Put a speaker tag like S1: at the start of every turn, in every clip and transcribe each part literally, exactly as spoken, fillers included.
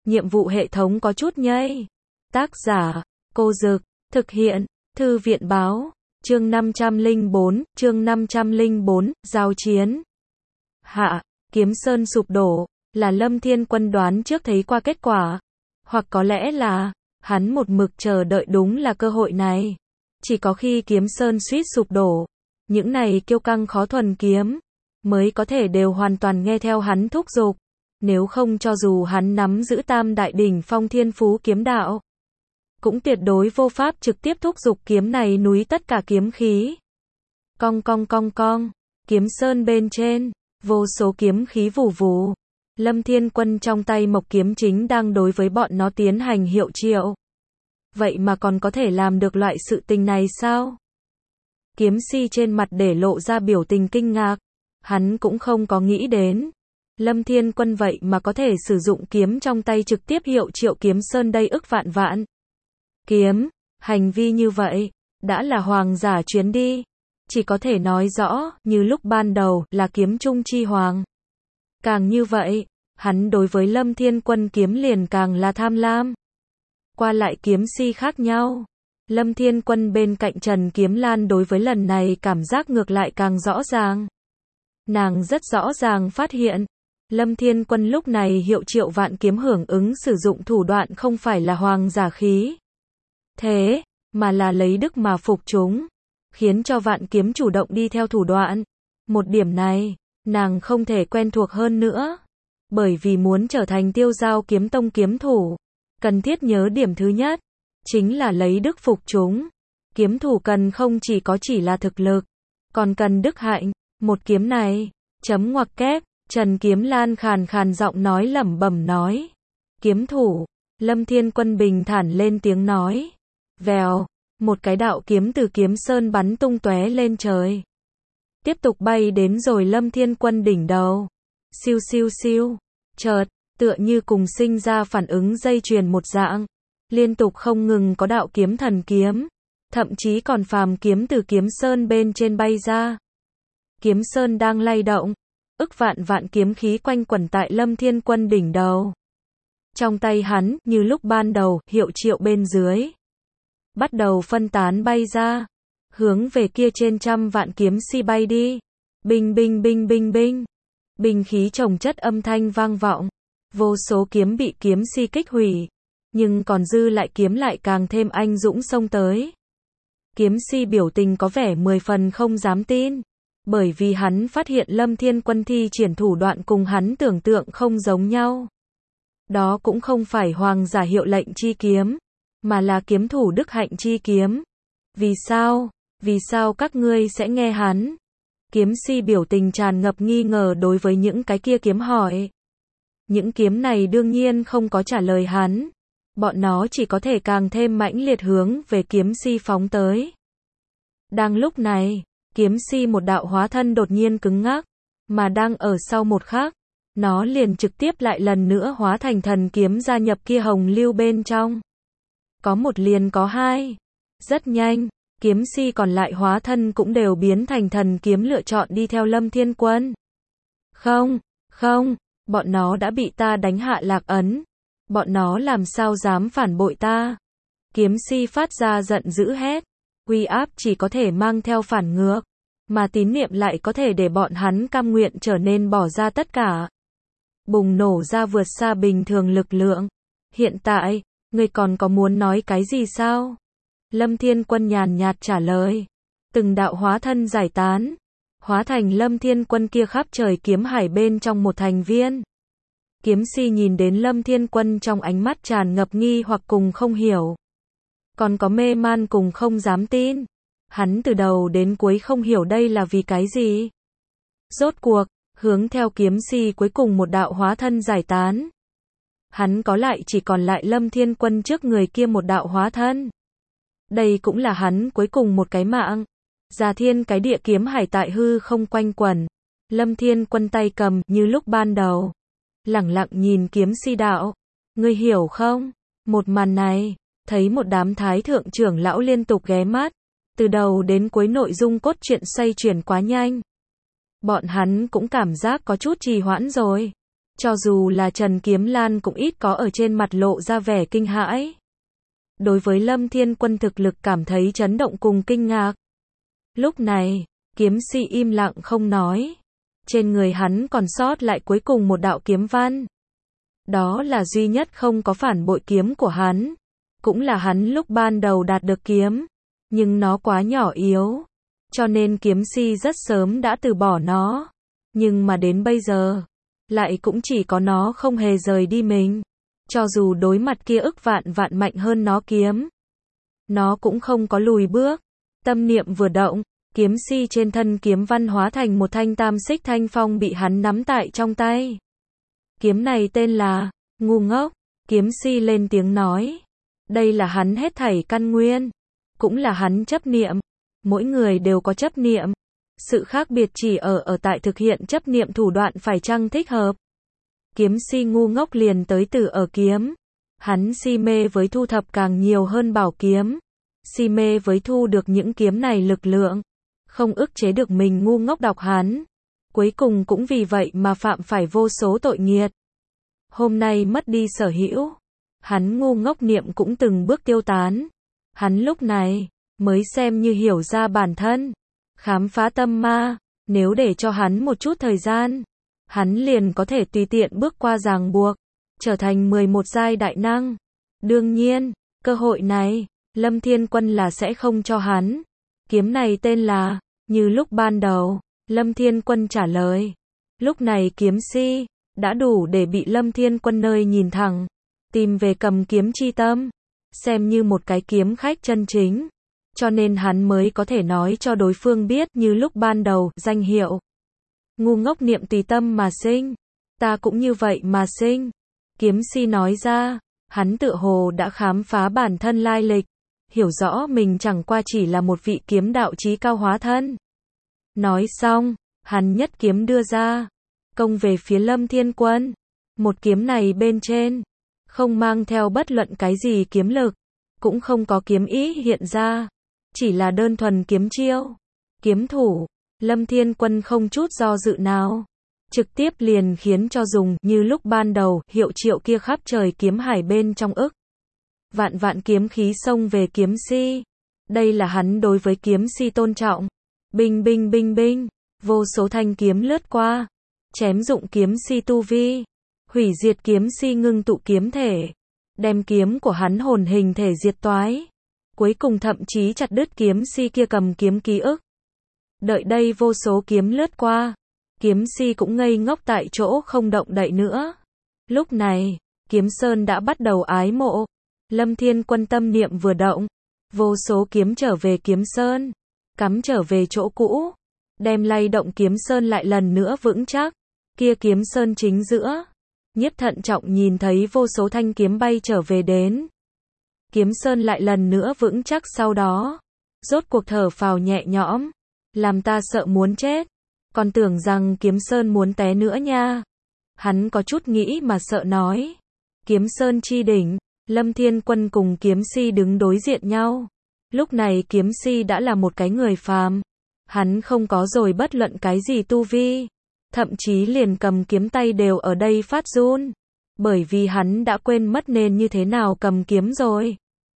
S1: nhiệm vụ hệ thống có chút nhây. Tác giả, Cô Dực, thực hiện, Thư viện báo, chương năm trăm lẻ bốn, chương năm trăm lẻ bốn, giao chiến. Hạ, Kiếm Sơn sụp đổ, là Lâm Thiên Quân đoán trước thấy qua kết quả. Hoặc có lẽ là, hắn một mực chờ đợi đúng là cơ hội này. Chỉ có khi Kiếm Sơn suýt sụp đổ, những này kiêu căng khó thuần kiếm, mới có thể đều hoàn toàn nghe theo hắn thúc giục. Nếu không cho dù hắn nắm giữ tam đại đỉnh phong thiên phú kiếm đạo, cũng tuyệt đối vô pháp trực tiếp thúc giục kiếm này núi tất cả kiếm khí. Cong cong cong cong, Kiếm Sơn bên trên, vô số kiếm khí vù vù. Lâm Thiên Quân trong tay mộc kiếm chính đang đối với bọn nó tiến hành hiệu triệu. Vậy mà còn có thể làm được loại sự tình này sao? Kiếm si trên mặt để lộ ra biểu tình kinh ngạc. Hắn cũng không có nghĩ đến. Lâm Thiên Quân vậy mà có thể sử dụng kiếm trong tay trực tiếp hiệu triệu Kiếm Sơn đây ức vạn vạn. Kiếm, hành vi như vậy, đã là hoàng giả chuyến đi. Chỉ có thể nói rõ, như lúc ban đầu, là kiếm trung chi hoàng. Càng như vậy, hắn đối với Lâm Thiên Quân kiếm liền càng là tham lam. Qua lại kiếm si khác nhau. Lâm Thiên Quân bên cạnh Trần Kiếm Lan đối với lần này cảm giác ngược lại càng rõ ràng. Nàng rất rõ ràng phát hiện, Lâm Thiên Quân lúc này hiệu triệu vạn kiếm hưởng ứng sử dụng thủ đoạn không phải là hoàng giả khí thế, mà là lấy đức mà phục chúng, khiến cho vạn kiếm chủ động đi theo thủ đoạn. Một điểm này, nàng không thể quen thuộc hơn nữa, bởi vì muốn trở thành Tiêu Giao Kiếm Tông kiếm thủ, cần thiết nhớ điểm thứ nhất, chính là lấy đức phục chúng. Kiếm thủ cần không chỉ có chỉ là thực lực, còn cần đức hạnh. Một kiếm này, chấm ngoặc kép, Trần Kiếm Lan khàn khàn giọng nói lẩm bẩm nói. Kiếm thủ, Lâm Thiên Quân bình thản lên tiếng nói. Vèo, một cái đạo kiếm từ Kiếm Sơn bắn tung tóe lên trời. Tiếp tục bay đến rồi Lâm Thiên Quân đỉnh đầu. Siêu siêu siêu, chợt, tựa như cùng sinh ra phản ứng dây chuyền một dạng. Liên tục không ngừng có đạo kiếm thần kiếm, thậm chí còn phàm kiếm từ Kiếm Sơn bên trên bay ra. Kiếm Sơn đang lay động, ức vạn vạn kiếm khí quanh quẩn tại Lâm Thiên Quân đỉnh đầu. Trong tay hắn, như lúc ban đầu, hiệu triệu bên dưới. Bắt đầu phân tán bay ra, hướng về kia trên trăm vạn kiếm si bay đi. Binh binh binh binh binh, binh khí chồng chất âm thanh vang vọng. Vô số kiếm bị kiếm si kích hủy, nhưng còn dư lại kiếm lại càng thêm anh dũng xông tới. Kiếm si biểu tình có vẻ mười phần không dám tin. Bởi vì hắn phát hiện Lâm Thiên Quân thi triển thủ đoạn cùng hắn tưởng tượng không giống nhau. Đó cũng không phải hoàng giả hiệu lệnh chi kiếm, mà là kiếm thủ đức hạnh chi kiếm. Vì sao? Vì sao các ngươi sẽ nghe hắn? Kiếm si biểu tình tràn ngập nghi ngờ đối với những cái kia kiếm hỏi. Những kiếm này đương nhiên không có trả lời hắn. Bọn nó chỉ có thể càng thêm mãnh liệt hướng về kiếm si phóng tới. Đang lúc này, kiếm si một đạo hóa thân đột nhiên cứng ngắc, mà đang ở sau một khắc, nó liền trực tiếp lại lần nữa hóa thành thần kiếm gia nhập kia hồng lưu bên trong. Có một liền có hai. Rất nhanh, kiếm si còn lại hóa thân cũng đều biến thành thần kiếm lựa chọn đi theo Lâm Thiên Quân. Không, không, bọn nó đã bị ta đánh hạ lạc ấn. Bọn nó làm sao dám phản bội ta? Kiếm si phát ra giận dữ hét. Uy áp chỉ có thể mang theo phản ngược, mà tín niệm lại có thể để bọn hắn cam nguyện trở nên bỏ ra tất cả. Bùng nổ ra vượt xa bình thường lực lượng. Hiện tại, ngươi còn có muốn nói cái gì sao? Lâm Thiên Quân nhàn nhạt trả lời. Từng đạo hóa thân giải tán, hóa thành Lâm Thiên Quân kia khắp trời kiếm hải bên trong một thành viên. Kiếm si nhìn đến Lâm Thiên Quân trong ánh mắt tràn ngập nghi hoặc cùng không hiểu. Còn có mê man cùng không dám tin. Hắn từ đầu đến cuối không hiểu đây là vì cái gì. Rốt cuộc, hướng theo kiếm si cuối cùng một đạo hóa thân giải tán. Hắn có lại chỉ còn lại Lâm Thiên Quân trước người kia một đạo hóa thân. Đây cũng là hắn cuối cùng một cái mạng. Già thiên cái địa kiếm hải tại hư không quanh quẩn. Lâm Thiên Quân tay cầm như lúc ban đầu. Lẳng lặng nhìn kiếm si đạo. Ngươi hiểu không? Một màn này, thấy một đám thái thượng trưởng lão liên tục ghé mắt. Từ đầu đến cuối nội dung cốt truyện xoay chuyển quá nhanh. Bọn hắn cũng cảm giác có chút trì hoãn rồi. Cho dù là Trần Kiếm Lan cũng ít có ở trên mặt lộ ra vẻ kinh hãi. Đối với Lâm Thiên Quân thực lực cảm thấy chấn động cùng kinh ngạc. Lúc này, kiếm si im lặng không nói. Trên người hắn còn sót lại cuối cùng một đạo kiếm văn. Đó là duy nhất không có phản bội kiếm của hắn. Cũng là hắn lúc ban đầu đạt được kiếm. Nhưng nó quá nhỏ yếu. Cho nên kiếm si rất sớm đã từ bỏ nó. Nhưng mà đến bây giờ, lại cũng chỉ có nó không hề rời đi mình. Cho dù đối mặt kia ức vạn vạn mạnh hơn nó kiếm. Nó cũng không có lùi bước. Tâm niệm vừa động, kiếm si trên thân kiếm văn hóa thành một thanh tam xích thanh phong bị hắn nắm tại trong tay. Kiếm này tên là, ngu ngốc, kiếm si lên tiếng nói. Đây là hắn hết thảy căn nguyên. Cũng là hắn chấp niệm. Mỗi người đều có chấp niệm. Sự khác biệt chỉ ở ở tại thực hiện chấp niệm thủ đoạn phải chăng thích hợp. Kiếm si ngu ngốc liền tới từ ở kiếm. Hắn si mê với thu thập càng nhiều hơn bảo kiếm. Si mê với thu được những kiếm này lực lượng. Không ức chế được mình ngu ngốc đọc hắn. Cuối cùng cũng vì vậy mà phạm phải vô số tội nghiệt. Hôm nay mất đi sở hữu. Hắn ngu ngốc niệm cũng từng bước tiêu tán. Hắn lúc này mới xem như hiểu ra bản thân. Khám phá tâm ma. Nếu để cho hắn một chút thời gian, hắn liền có thể tùy tiện bước qua ràng buộc. Trở thành mười một giai đại năng. Đương nhiên, cơ hội này, Lâm Thiên Quân là sẽ không cho hắn. Kiếm này tên là, như lúc ban đầu, Lâm Thiên Quân trả lời. Lúc này kiếm si, đã đủ để bị Lâm Thiên Quân nơi nhìn thẳng. Tìm về cầm kiếm chi tâm. Xem như một cái kiếm khách chân chính. Cho nên hắn mới có thể nói cho đối phương biết như lúc ban đầu, danh hiệu. Ngu ngốc niệm tùy tâm mà sinh. Ta cũng như vậy mà sinh. Kiếm si nói ra, hắn tựa hồ đã khám phá bản thân lai lịch. Hiểu rõ mình chẳng qua chỉ là một vị kiếm đạo chí cao hóa thân. Nói xong, hắn nhất kiếm đưa ra. Công về phía Lâm Thiên Quân. Một kiếm này bên trên. Không mang theo bất luận cái gì kiếm lực. Cũng không có kiếm ý hiện ra. Chỉ là đơn thuần kiếm chiêu. Kiếm thủ. Lâm Thiên Quân không chút do dự nào. Trực tiếp liền khiến cho dùng như lúc ban đầu hiệu triệu kia khắp trời kiếm hải bên trong ức. Vạn vạn kiếm khí xông về kiếm si. Đây là hắn đối với kiếm si tôn trọng. Binh binh binh binh. Vô số thanh kiếm lướt qua. Chém dụng kiếm si tu vi. Hủy diệt kiếm si ngưng tụ kiếm thể. Đem kiếm của hắn hồn hình thể diệt toái. Cuối cùng thậm chí chặt đứt kiếm si kia cầm kiếm ký ức. Đợi đây vô số kiếm lướt qua. Kiếm si cũng ngây ngốc tại chỗ không động đậy nữa. Lúc này, kiếm sơn đã bắt đầu ái mộ. Lâm Thiên Quân tâm niệm vừa động. Vô số kiếm trở về kiếm sơn. Cắm trở về chỗ cũ. Đem lay động kiếm sơn lại lần nữa vững chắc. Kia kiếm sơn chính giữa. Nhiếp thận trọng nhìn thấy vô số thanh kiếm bay trở về đến. Kiếm sơn lại lần nữa vững chắc sau đó. Rốt cuộc thở phào nhẹ nhõm. Làm ta sợ muốn chết. Còn tưởng rằng kiếm sơn muốn té nữa nha. Hắn có chút nghĩ mà sợ nói. Kiếm sơn chi đỉnh. Lâm Thiên Quân cùng kiếm si đứng đối diện nhau. Lúc này kiếm si đã là một cái người phàm. Hắn không có rồi bất luận cái gì tu vi. Thậm chí liền cầm kiếm tay đều ở đây phát run. Bởi vì hắn đã quên mất nên như thế nào cầm kiếm rồi.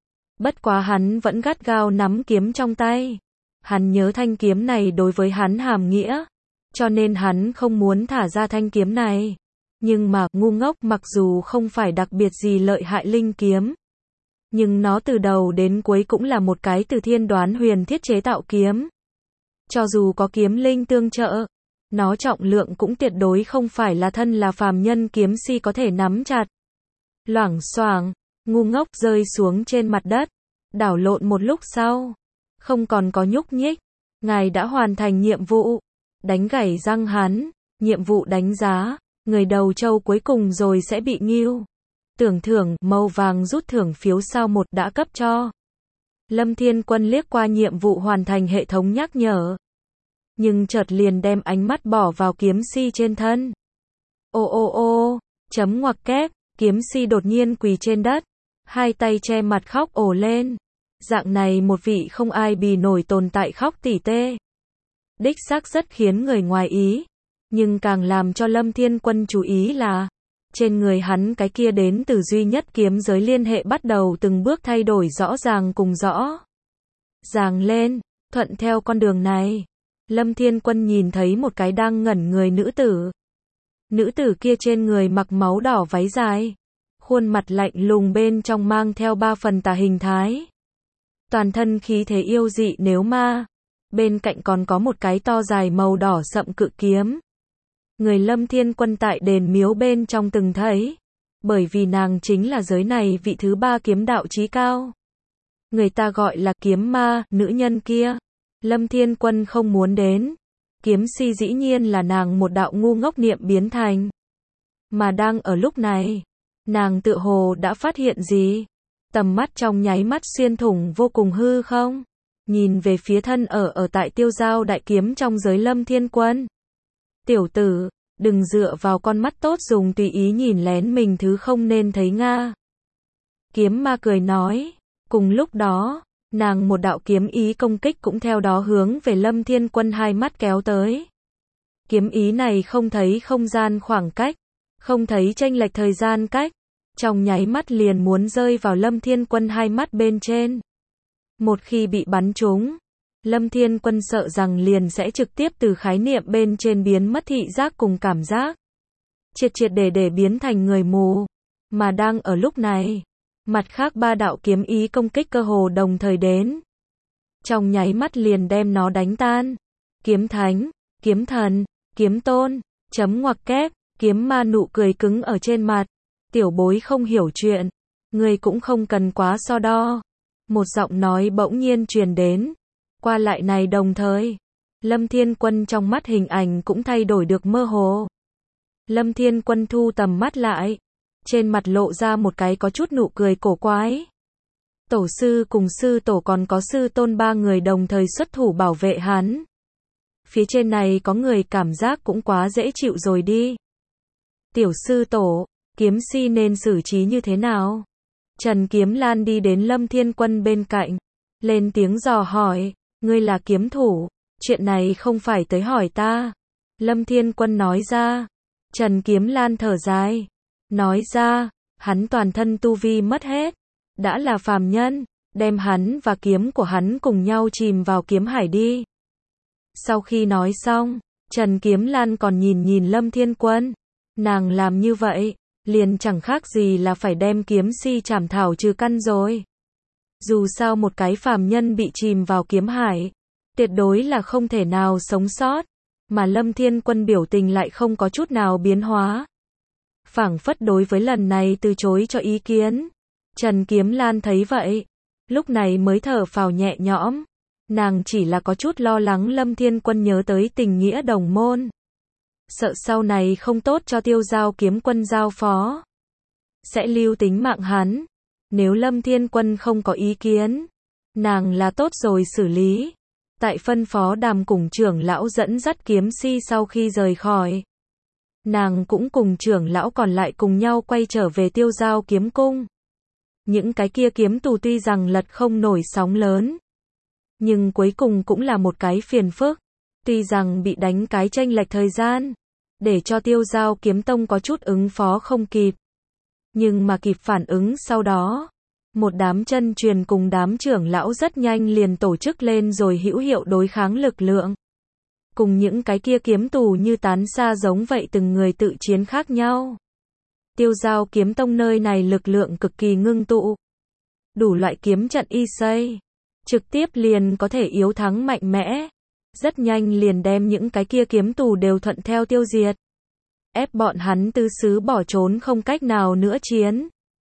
S1: Bất quá hắn vẫn gắt gao nắm kiếm trong tay. Hắn nhớ thanh kiếm này đối với hắn hàm nghĩa. Cho nên hắn không muốn thả ra thanh kiếm này. Nhưng mà, ngu ngốc mặc dù không phải đặc biệt gì lợi hại linh kiếm. Nhưng nó từ đầu đến cuối cũng là một cái từ thiên đoán huyền thiết chế tạo kiếm. Cho dù có kiếm linh tương trợ, nó trọng lượng cũng tuyệt đối không phải là thân là phàm nhân kiếm si có thể nắm chặt. Loảng xoảng, ngu ngốc rơi xuống trên mặt đất. Đảo lộn một lúc sau. Không còn có nhúc nhích. Ngài đã hoàn thành nhiệm vụ. Đánh gãy răng hắn. Nhiệm vụ đánh giá. Người đầu trâu cuối cùng rồi sẽ bị nghiêu. Tưởng thưởng màu vàng rút thưởng phiếu sao một đã cấp cho. Lâm Thiên Quân liếc qua nhiệm vụ hoàn thành hệ thống nhắc nhở. Nhưng chợt liền đem ánh mắt bỏ vào kiếm si trên thân. Ô ô ô, chấm ngoặc kép, kiếm si đột nhiên quỳ trên đất. Hai tay che mặt khóc ồ lên. Dạng này một vị không ai bì nổi tồn tại khóc tỉ tê. Đích xác rất khiến người ngoài ý. Nhưng càng làm cho Lâm Thiên Quân chú ý là, trên người hắn cái kia đến từ duy nhất kiếm giới liên hệ bắt đầu từng bước thay đổi rõ ràng cùng rõ ràng lên, thuận theo con đường này. Lâm Thiên Quân nhìn thấy một cái đang ngẩn người nữ tử. Nữ tử kia trên người mặc máu đỏ váy dài, khuôn mặt lạnh lùng bên trong mang theo ba phần tà hình thái. Toàn thân khí thế yêu dị nếu ma, bên cạnh còn có một cái to dài màu đỏ sậm cự kiếm. Người Lâm Thiên Quân tại đền miếu bên trong từng thấy, bởi vì nàng chính là giới này vị thứ ba kiếm đạo chí cao. Người ta gọi là kiếm ma, nữ nhân kia. Lâm Thiên Quân không muốn đến. Kiếm si dĩ nhiên là nàng một đạo ngu ngốc niệm biến thành. Mà đang ở lúc này, nàng tự hồ đã phát hiện gì. Tầm mắt trong nháy mắt xuyên thủng vô cùng hư không. Nhìn về phía thân ở ở tại tiêu giao đại kiếm trong giới Lâm Thiên Quân. Tiểu tử, đừng dựa vào con mắt tốt dùng tùy ý nhìn lén mình thứ không nên thấy nga. Kiếm ma cười nói. Cùng lúc đó, nàng một đạo kiếm ý công kích cũng theo đó hướng về Lâm Thiên Quân hai mắt kéo tới. Kiếm ý này không thấy không gian khoảng cách, không thấy chênh lệch thời gian cách, trong nháy mắt liền muốn rơi vào Lâm Thiên Quân hai mắt bên trên. Một khi bị bắn trúng, Lâm Thiên Quân sợ rằng liền sẽ trực tiếp từ khái niệm bên trên biến mất thị giác cùng cảm giác. Triệt triệt để để biến thành người mù. Mà đang ở lúc này, mặt khác ba đạo kiếm ý công kích cơ hồ đồng thời đến. Trong nháy mắt liền đem nó đánh tan. Kiếm thánh, kiếm thần, kiếm tôn, chấm ngoặc kép, kiếm ma nụ cười cứng ở trên mặt. Tiểu bối không hiểu chuyện, người cũng không cần quá so đo. Một giọng nói bỗng nhiên truyền đến. Qua lại này đồng thời, Lâm Thiên Quân trong mắt hình ảnh cũng thay đổi được mơ hồ. Lâm Thiên Quân thu tầm mắt lại, trên mặt lộ ra một cái có chút nụ cười cổ quái. Tổ sư cùng sư tổ còn có sư tôn ba người đồng thời xuất thủ bảo vệ hắn. Phía trên này có người cảm giác cũng quá dễ chịu rồi đi. Tiểu sư tổ, kiếm si nên xử trí như thế nào? Trần Kiếm Lan đi đến Lâm Thiên Quân bên cạnh, lên tiếng dò hỏi, ngươi là kiếm thủ, chuyện này không phải tới hỏi ta. Lâm Thiên Quân nói ra. Trần Kiếm Lan thở dài, nói ra, hắn toàn thân tu vi mất hết, đã là phàm nhân, đem hắn và kiếm của hắn cùng nhau chìm vào kiếm hải đi. Sau khi nói xong, Trần Kiếm Lan còn nhìn nhìn Lâm Thiên Quân, nàng làm như vậy, liền chẳng khác gì là phải đem kiếm si trảm thảo trừ căn rồi. Dù sao một cái phàm nhân bị chìm vào kiếm hải, tuyệt đối là không thể nào sống sót, mà Lâm Thiên Quân biểu tình lại không có chút nào biến hóa. Phảng phất đối với lần này từ chối cho ý kiến. Trần Kiếm Lan thấy vậy, lúc này mới thở phào nhẹ nhõm. Nàng chỉ là có chút lo lắng Lâm Thiên Quân nhớ tới tình nghĩa đồng môn. Sợ sau này không tốt cho Tiêu Giao Kiếm Quân giao phó, sẽ lưu tính mạng hắn. Nếu Lâm Thiên Quân không có ý kiến, nàng là tốt rồi xử lý. Tại phân phó Đàm cùng trưởng lão dẫn dắt kiếm si sau khi rời khỏi, nàng cũng cùng trưởng lão còn lại cùng nhau quay trở về Tiêu Giao Kiếm Cung. Những cái kia kiếm tù tuy rằng lật không nổi sóng lớn, nhưng cuối cùng cũng là một cái phiền phức. Tuy rằng bị đánh cái chênh lệch thời gian, để cho Tiêu Giao Kiếm Tông có chút ứng phó không kịp. Nhưng mà kịp phản ứng sau đó, một đám chân truyền cùng đám trưởng lão rất nhanh liền tổ chức lên rồi hữu hiệu đối kháng lực lượng. Cùng những cái kia kiếm tù như tán xa giống vậy từng người tự chiến khác nhau. Tiêu Giao Kiếm Tông nơi này lực lượng cực kỳ ngưng tụ. Đủ loại kiếm trận y xây, trực tiếp liền có thể yếu thắng mạnh mẽ. Rất nhanh liền đem những cái kia kiếm tù đều thuận theo tiêu diệt. Ép bọn hắn tứ xứ bỏ trốn không cách nào nữa chiến.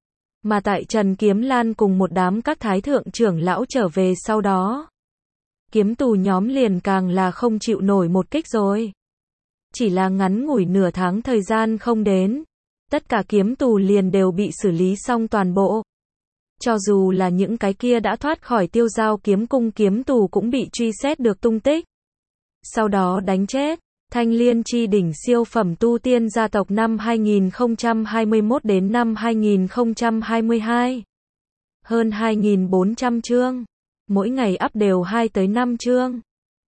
S1: Mà tại Trần Kiếm Lan cùng một đám các thái thượng trưởng lão trở về sau đó, kiếm tù nhóm liền càng là không chịu nổi một kích rồi. Chỉ là ngắn ngủi nửa tháng thời gian không đến, tất cả kiếm tù liền đều bị xử lý xong toàn bộ. Cho dù là những cái kia đã thoát khỏi Tiêu Giao Kiếm Cung kiếm tù cũng bị truy xét được tung tích. Sau đó đánh chết. Thanh Liên chi đỉnh siêu phẩm tu tiên gia tộc năm hai nghìn không trăm hai mươi mốt đến năm hai nghìn không trăm hai mươi hai. Hơn hai nghìn bốn trăm chương. Mỗi ngày up đều hai tới năm chương.